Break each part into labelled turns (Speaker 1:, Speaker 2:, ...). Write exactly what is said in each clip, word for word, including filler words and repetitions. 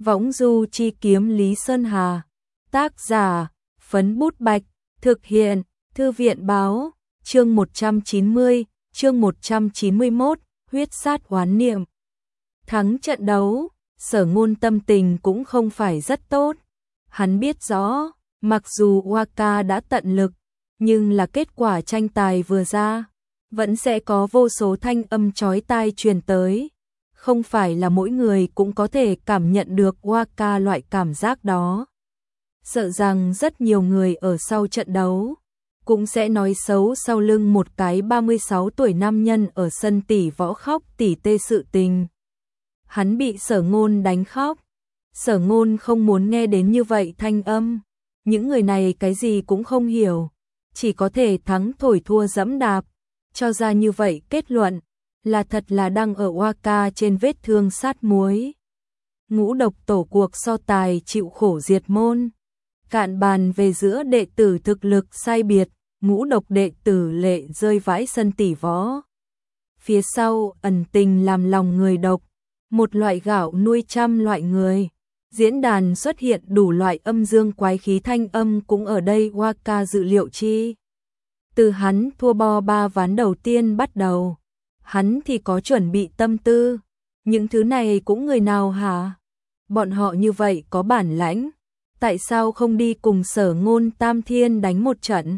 Speaker 1: Võng du chi kiếm Lý Sơn Hà. Tác giả, Phấn Bút Bạch. Thực hiện, Thư viện báo. Chương một trăm chín mươi, chương một trăm chín mươi mốt, huyết sát oán niệm. Thắng trận đấu, Sở Ngôn tâm tình cũng không phải rất tốt. Hắn biết rõ, mặc dù Waka đã tận lực, nhưng là kết quả tranh tài vừa ra, vẫn sẽ có vô số thanh âm chói tai truyền tới. Không phải là mỗi người cũng có thể cảm nhận được Waka loại cảm giác đó. Sợ rằng rất nhiều người ở sau trận đấu cũng sẽ nói xấu sau lưng một cái ba mươi sáu tuổi nam nhân ở sân tỷ võ khóc tỉ tê sự tình. Hắn bị Sở Ngôn đánh khóc. Sở Ngôn không muốn nghe đến như vậy thanh âm. Những người này cái gì cũng không hiểu, chỉ có thể thắng thổi thua dẫm đạp, cho ra như vậy kết luận, là thật là đang ở Waka trên vết thương sát muối. Ngũ độc tổ cuộc so tài chịu khổ diệt môn. Cạn bàn về giữa đệ tử thực lực sai biệt, ngũ độc đệ tử lệ rơi vãi sân tỷ võ. Phía sau ẩn tình làm lòng người độc, một loại gạo nuôi trăm loại người. Diễn đàn xuất hiện đủ loại âm dương quái khí thanh âm cũng ở đây Waka dự liệu chi. Từ hắn thua bo ba ván đầu tiên bắt đầu, hắn thì có chuẩn bị tâm tư. Những thứ này cũng người nào hả? Bọn họ như vậy có bản lãnh, tại sao không đi cùng Sở Ngôn Tam Thiên đánh một trận?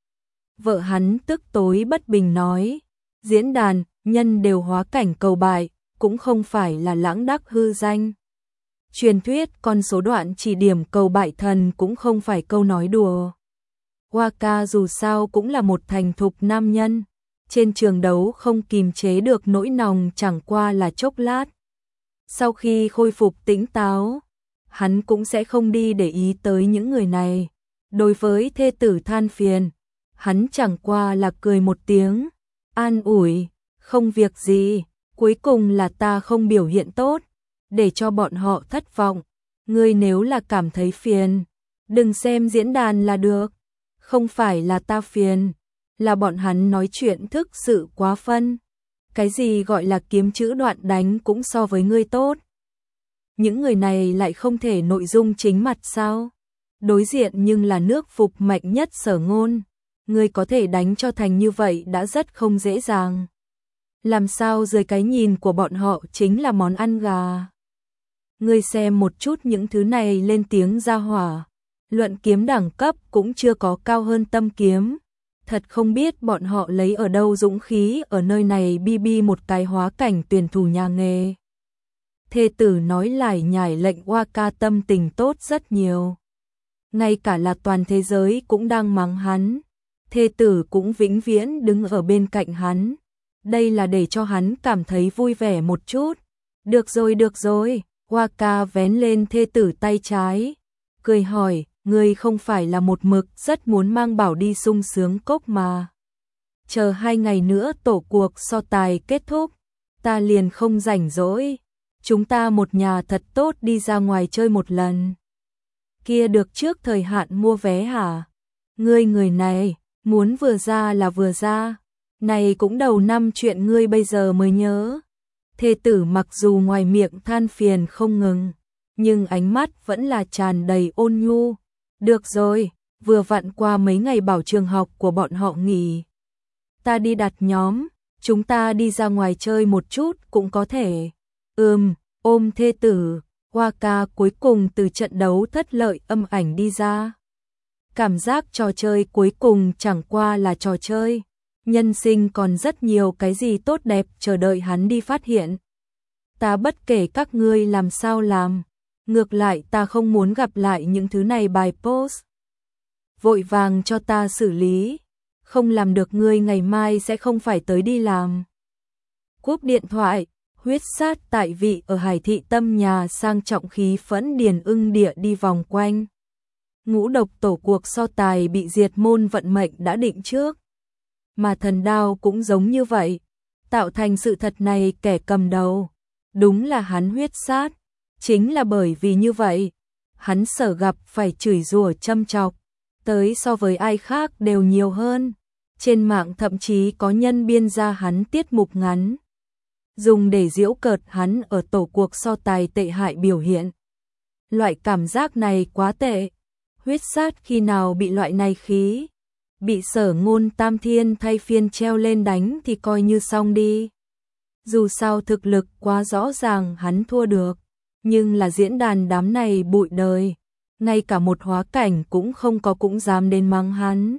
Speaker 1: Vợ hắn tức tối bất bình nói, diễn đàn, nhân đều hóa cảnh cầu bại, cũng không phải là lãng đắc hư danh. Truyền thuyết con số đoạn chỉ điểm cầu bại thần cũng không phải câu nói đùa. Waka dù sao cũng là một thành thục nam nhân, trên trường đấu không kìm chế được nỗi nòng chẳng qua là chốc lát. Sau khi khôi phục tỉnh táo, hắn cũng sẽ không đi để ý tới những người này. Đối với thê tử than phiền, hắn chẳng qua là cười một tiếng, an ủi, không việc gì, cuối cùng là ta không biểu hiện tốt, để cho bọn họ thất vọng. Ngươi nếu là cảm thấy phiền, đừng xem diễn đàn là được. Không phải là ta phiền, là bọn hắn nói chuyện thức sự quá phân. Cái gì gọi là kiếm chữ đoạn đánh cũng so với ngươi tốt. Những người này lại không thể nội dung chính mặt sao? Đối diện nhưng là nước phục mạnh nhất Sở Ngôn. Ngươi có thể đánh cho thành như vậy đã rất không dễ dàng. Làm sao dưới cái nhìn của bọn họ chính là món ăn gà. Ngươi xem một chút những thứ này lên tiếng ra hỏa. Luận kiếm đẳng cấp cũng chưa có cao hơn Tâm Kiếm. Thật không biết bọn họ lấy ở đâu dũng khí ở nơi này bi bi một cái hóa cảnh tuyển thủ nhà nghề. Thê tử nói lại nhải lệnh Waka tâm tình tốt rất nhiều. Ngay cả là toàn thế giới cũng đang mắng hắn. Thê tử cũng vĩnh viễn đứng ở bên cạnh hắn. Đây là để cho hắn cảm thấy vui vẻ một chút. Được rồi được rồi, Waka vén lên thê tử tay trái. Cười hỏi, ngươi không phải là một mực rất muốn mang Bảo đi sung sướng cốc mà. Chờ hai ngày nữa tổ cuộc so tài kết thúc, ta liền không rảnh rỗi. Chúng ta một nhà thật tốt đi ra ngoài chơi một lần. Kia được trước thời hạn mua vé hả? Ngươi người này, muốn vừa ra là vừa ra. Này cũng đầu năm chuyện ngươi bây giờ mới nhớ. Thê tử mặc dù ngoài miệng than phiền không ngừng, nhưng ánh mắt vẫn là tràn đầy ôn nhu. Được rồi, vừa vặn qua mấy ngày bảo trường học của bọn họ nghỉ. Ta đi đặt nhóm, chúng ta đi ra ngoài chơi một chút cũng có thể. Ừm, ôm thê tử, Waka cuối cùng từ trận đấu thất lợi âm ảnh đi ra. Cảm giác trò chơi cuối cùng chẳng qua là trò chơi. Nhân sinh còn rất nhiều cái gì tốt đẹp chờ đợi hắn đi phát hiện. Ta bất kể các ngươi làm sao làm. Ngược lại ta không muốn gặp lại những thứ này bài post. Vội vàng cho ta xử lý. Không làm được ngươi ngày mai sẽ không phải tới đi làm. Cúp điện thoại, huyết sát tại vị ở Hải Thị Tâm nhà sang trọng khí phẫn điền ưng địa đi vòng quanh. Ngũ độc tổ cuộc so tài bị diệt môn vận mệnh đã định trước. Mà thần đao cũng giống như vậy. Tạo thành sự thật này kẻ cầm đầu. Đúng là hắn huyết sát. Chính là bởi vì như vậy, hắn Sở gặp phải chửi rủa châm chọc, tới so với ai khác đều nhiều hơn. Trên mạng thậm chí có nhân biên ra hắn tiết mục ngắn, dùng để giễu cợt hắn ở tổ cuộc so tài tệ hại biểu hiện. Loại cảm giác này quá tệ. Huyết sát khi nào bị loại này khí, bị Sở Ngôn Tam Thiên thay phiên treo lên đánh thì coi như xong đi. Dù sao thực lực quá rõ ràng hắn thua được, nhưng là diễn đàn đám này bụi đời, ngay cả một hóa cảnh cũng không có cũng dám đến mắng hắn.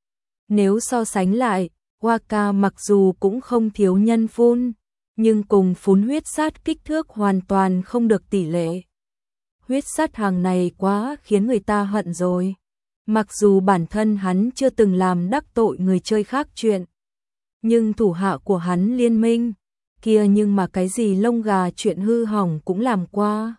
Speaker 1: Nếu so sánh lại, Waka mặc dù cũng không thiếu nhân phun, nhưng cùng phún huyết sát kích thước hoàn toàn không được tỷ lệ. Huyết sát hàng này quá khiến người ta hận rồi. Mặc dù bản thân hắn chưa từng làm đắc tội người chơi khác chuyện, nhưng thủ hạ của hắn liên minh kia nhưng mà cái gì lông gà chuyện hư hỏng cũng làm qua.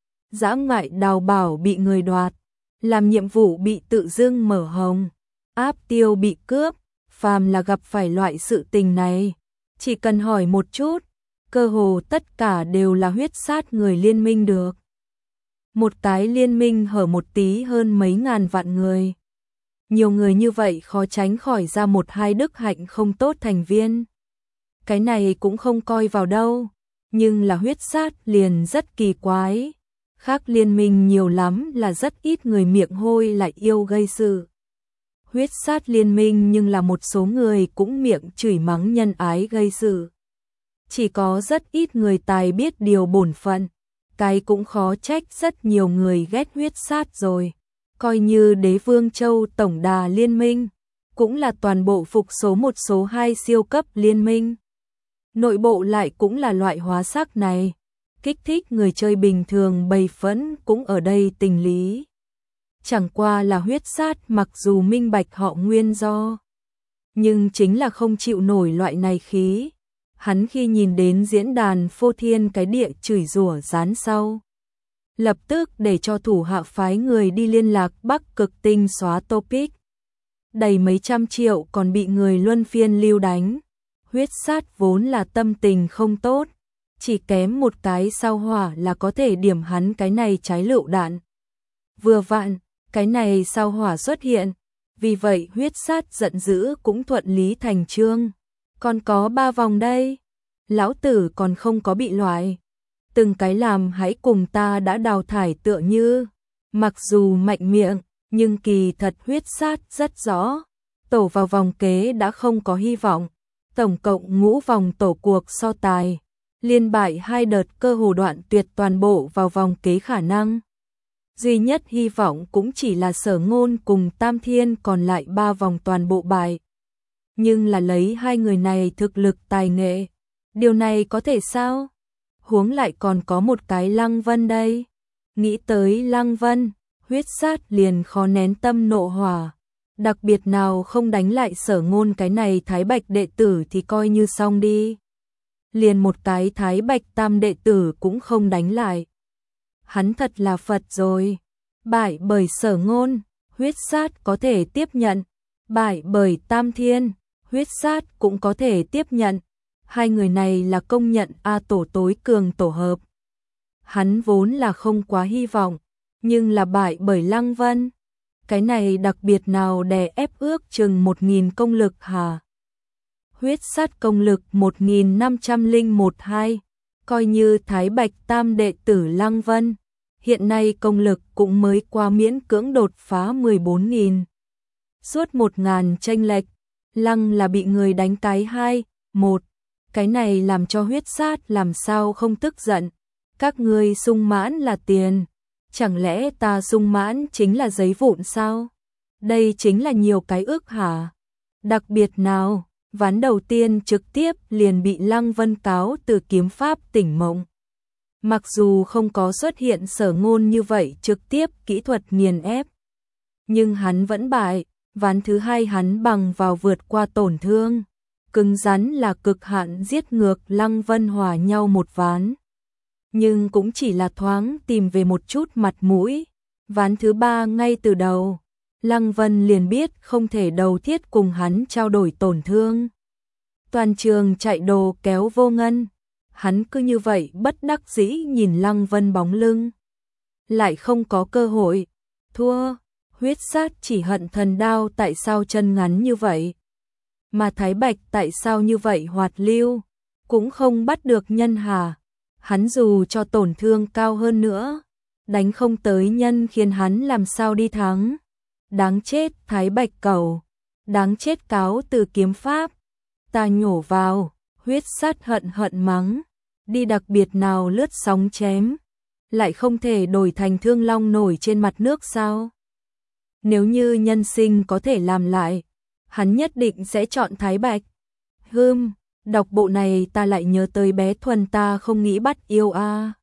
Speaker 1: Dã ngoại đào bảo bị người đoạt, làm nhiệm vụ bị tự dưng mở hồng, áp tiêu bị cướp, phàm là gặp phải loại sự tình này, chỉ cần hỏi một chút, cơ hồ tất cả đều là huyết sát người liên minh được. Một cái liên minh hở một tí hơn mấy ngàn vạn người. Nhiều người như vậy khó tránh khỏi ra một hai đức hạnh không tốt thành viên. Cái này cũng không coi vào đâu, nhưng là huyết sát liền rất kỳ quái. Khác liên minh nhiều lắm là rất ít người miệng hôi lại yêu gây sự. Huyết sát liên minh nhưng là một số người cũng miệng chửi mắng nhân ái gây sự. Chỉ có rất ít người tài biết điều bổn phận, cái cũng khó trách rất nhiều người ghét huyết sát rồi. Coi như Đế Vương Châu tổng đà liên minh, cũng là toàn bộ phục số một số hai siêu cấp liên minh. Nội bộ lại cũng là loại hóa sắc này, kích thích người chơi bình thường bầy phẫn cũng ở đây tình lý. Chẳng qua là huyết sát mặc dù minh bạch họ nguyên do, nhưng chính là không chịu nổi loại này khí. Hắn khi nhìn đến diễn đàn phô thiên cái địa chửi rủa dán sau, lập tức để cho thủ hạ phái người đi liên lạc Bắc Cực Tinh xóa topic. Đầy mấy trăm triệu còn bị người luân phiên lưu đánh. Huyết sát vốn là tâm tình không tốt, chỉ kém một cái sao hỏa là có thể điểm hắn cái này trái lựu đạn. Vừa vặn, cái này sao hỏa xuất hiện, vì vậy huyết sát giận dữ cũng thuận lý thành chương. Còn có ba vòng đây, lão tử còn không có bị loại. Từng cái làm hãy cùng ta đã đào thải tựa như, mặc dù mạnh miệng, nhưng kỳ thật huyết sát rất rõ. Tổ vào vòng kế đã không có hy vọng, tổng cộng ngũ vòng tổ cuộc so tài, liên bại hai đợt cơ hồ đoạn tuyệt toàn bộ vào vòng kế khả năng. Duy nhất hy vọng cũng chỉ là Sở Ngôn cùng Tam Thiên còn lại ba vòng toàn bộ bại. Nhưng là lấy hai người này thực lực tài nghệ, điều này có thể sao? Huống lại còn có một cái Lăng Vân đây. Nghĩ tới Lăng Vân, huyết sát liền khó nén tâm nộ hỏa. Đặc biệt nào không đánh lại Sở Ngôn cái này Thái Bạch đệ tử thì coi như xong đi. Liền một cái Thái Bạch tam đệ tử cũng không đánh lại. Hắn thật là Phật rồi. Bại bởi Sở Ngôn, huyết sát có thể tiếp nhận. Bại bởi Tam Thiên, huyết sát cũng có thể tiếp nhận. Hai người này là công nhận A tổ tối cường tổ hợp. Hắn vốn là không quá hy vọng, nhưng là bại bởi Lăng Vân. Cái này đặc biệt nào đè ép ước chừng một nghìn công lực hả? Huyết sát công lực một nghìn năm trăm lẻ mốt hai, coi như Thái Bạch tam đệ tử Lăng Vân. Hiện nay công lực cũng mới qua miễn cưỡng đột phá mười bốn nghìn. Suốt một ngàn chênh lệch, Lăng là bị người đánh cái hai, một. Cái này làm cho huyết sát làm sao không tức giận. Các ngươi sung mãn là tiền, chẳng lẽ ta sung mãn chính là giấy vụn sao? Đây chính là nhiều cái ước hả? Đặc biệt nào, ván đầu tiên trực tiếp liền bị Lăng Vân cáo từ kiếm pháp tỉnh mộng. Mặc dù không có xuất hiện Sở Ngôn như vậy trực tiếp kỹ thuật nghiền ép, nhưng hắn vẫn bại. Ván thứ hai hắn bằng vào vượt qua tổn thương, cứng rắn là cực hạn giết ngược Lăng Vân hòa nhau một ván. Nhưng cũng chỉ là thoáng tìm về một chút mặt mũi. Ván thứ ba ngay từ đầu, Lăng Vân liền biết không thể đầu thiết cùng hắn trao đổi tổn thương. Toàn trường chạy đồ kéo vô ngân. Hắn cứ như vậy bất đắc dĩ nhìn Lăng Vân bóng lưng. Lại không có cơ hội. Thua. Huyết sát chỉ hận thần đao tại sao chân ngắn như vậy. Mà Thái Bạch tại sao như vậy hoạt lưu. Cũng không bắt được nhân hà. Hắn dù cho tổn thương cao hơn nữa, đánh không tới nhân khiến hắn làm sao đi thắng. Đáng chết Thái Bạch Cẩu, đáng chết cáo từ kiếm pháp, ta nhổ vào, huyết sát hận hận mắng, đi đặc biệt nào lướt sóng chém, lại không thể đổi thành thương long nổi trên mặt nước sao? Nếu như nhân sinh có thể làm lại, hắn nhất định sẽ chọn Thái Bạch. Hừm, đọc bộ này ta lại nhớ tới bé Thuần ta không nghĩ bắt yêu a. À.